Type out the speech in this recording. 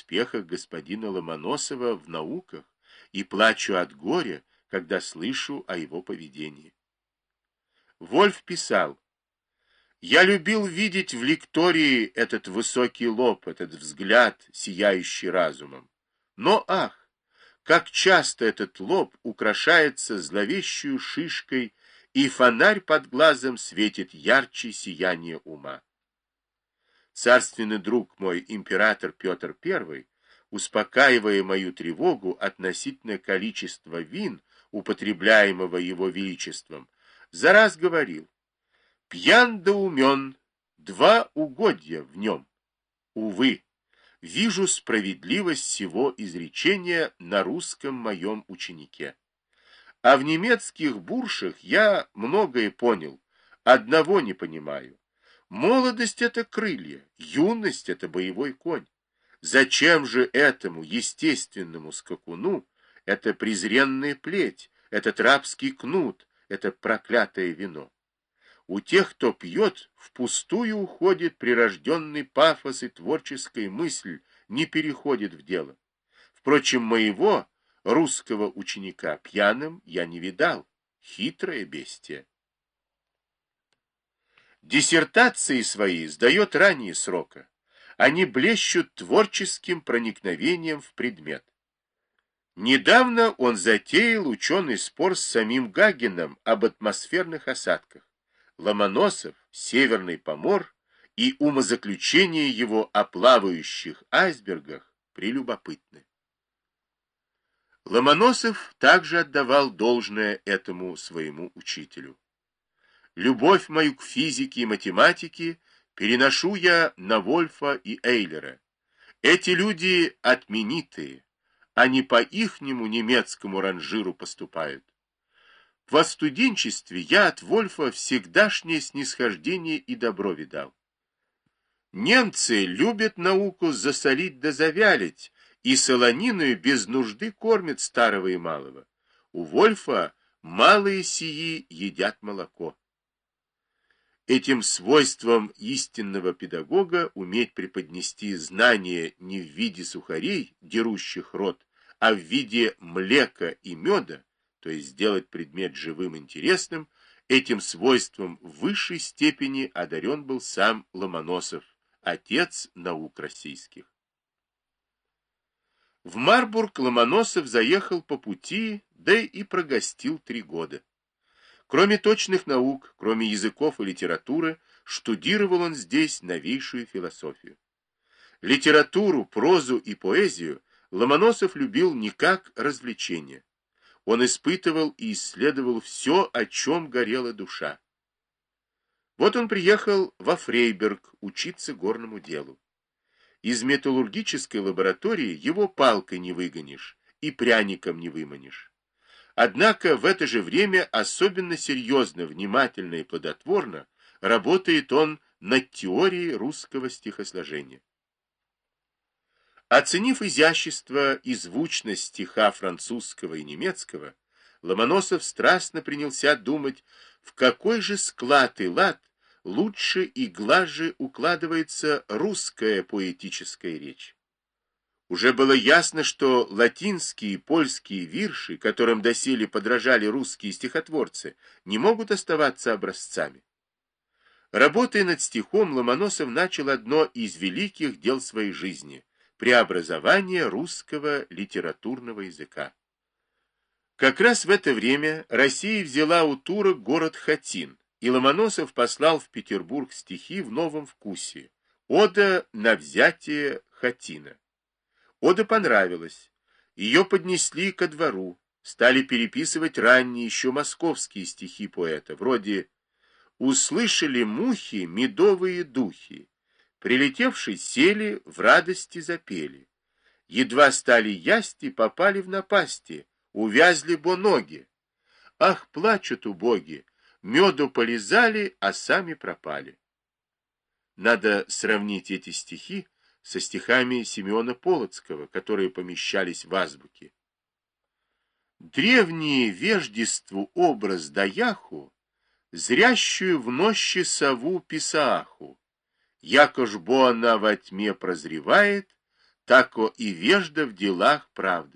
успехах господина Ломоносова в науках и плачу от горя, когда слышу о его поведении. Вольф писал: «Я любил видеть в лектории этот высокий лоб, этот взгляд, сияющий разумом. Но, ах, как часто этот лоб украшается зловещую шишкой, и фонарь под глазом светит ярче сияния ума». Царственный друг мой, император Петр I, успокаивая мою тревогу относительно количества вин, употребляемого его величеством, за раз говорил: «Пьян да умен, два угодья в нем». Увы, вижу справедливость сего изречения на русском моем ученике. А в немецких буршах я многое понял, одного не понимаю. Молодость — это крылья, юность — это боевой конь. Зачем же этому естественному скакуну эта презренная плеть, этот рабский кнут, это проклятое вино? У тех, кто пьет, впустую уходит прирожденный пафос, и творческая мысль не переходит в дело. Впрочем, моего русского ученика пьяным я не видал. Хитрое бестие. Диссертации свои сдает ранее срока. Они блещут творческим проникновением в предмет. Недавно он затеял ученый спор с самим Гагеном об атмосферных осадках. Ломоносов, Северный Помор и умозаключение его о плавающих айсбергах прелюбопытны. Ломоносов также отдавал должное этому своему учителю. Любовь мою к физике и математике переношу я на Вольфа и Эйлера. Эти люди отменитые, они по ихнему немецкому ранжиру поступают. Во студенчестве я от Вольфа всегдашнее снисхождение и добро видал. Немцы любят науку засолить да завялить, и солониною без нужды кормят старого и малого. У Вольфа малые сии едят молоко. Этим свойством истинного педагога уметь преподнести знания не в виде сухарей, дерущих рот, а в виде млека и меда, то есть сделать предмет живым, интересным, этим свойством в высшей степени одарен был сам Ломоносов, отец наук российских. В Марбург Ломоносов заехал по пути, да и прогостил 3 года. Кроме точных наук, кроме языков и литературы, штудировал он здесь новейшую философию. Литературу, прозу и поэзию Ломоносов любил не как развлечение. Он испытывал и исследовал все, о чем горела душа. Вот он приехал во Фрейберг учиться горному делу. Из металлургической лаборатории его палкой не выгонишь и пряником не выманишь. Однако в это же время особенно серьезно, внимательно и плодотворно работает он над теорией русского стихосложения. Оценив изящество и звучность стиха французского и немецкого, Ломоносов страстно принялся думать, в какой же склад и лад лучше и глаже укладывается русская поэтическая речь. Уже было ясно, что латинские и польские вирши, которым доселе подражали русские стихотворцы, не могут оставаться образцами. Работая над стихом, Ломоносов начал одно из великих дел своей жизни – преобразование русского литературного языка. Как раз в это время Россия взяла у турок город Хатин, и Ломоносов послал в Петербург стихи в новом вкусе – ода на взятие Хатина. Ода понравилась. Ее поднесли ко двору, стали переписывать ранние еще московские стихи поэта, вроде «Услышали мухи медовые духи, прилетевшие сели, в радости запели, едва стали ясти, попали в напасти, увязли бо ноги. Ах, плачут убоги, меду полизали, а сами пропали». Надо сравнить эти стихи со стихами Симеона Полоцкого, которые помещались в азбуке. Древние веждеству образ даяху, зрящую в нощи сову писааху, яко ж бо она во тьме прозревает, тако и вежда в делах правды.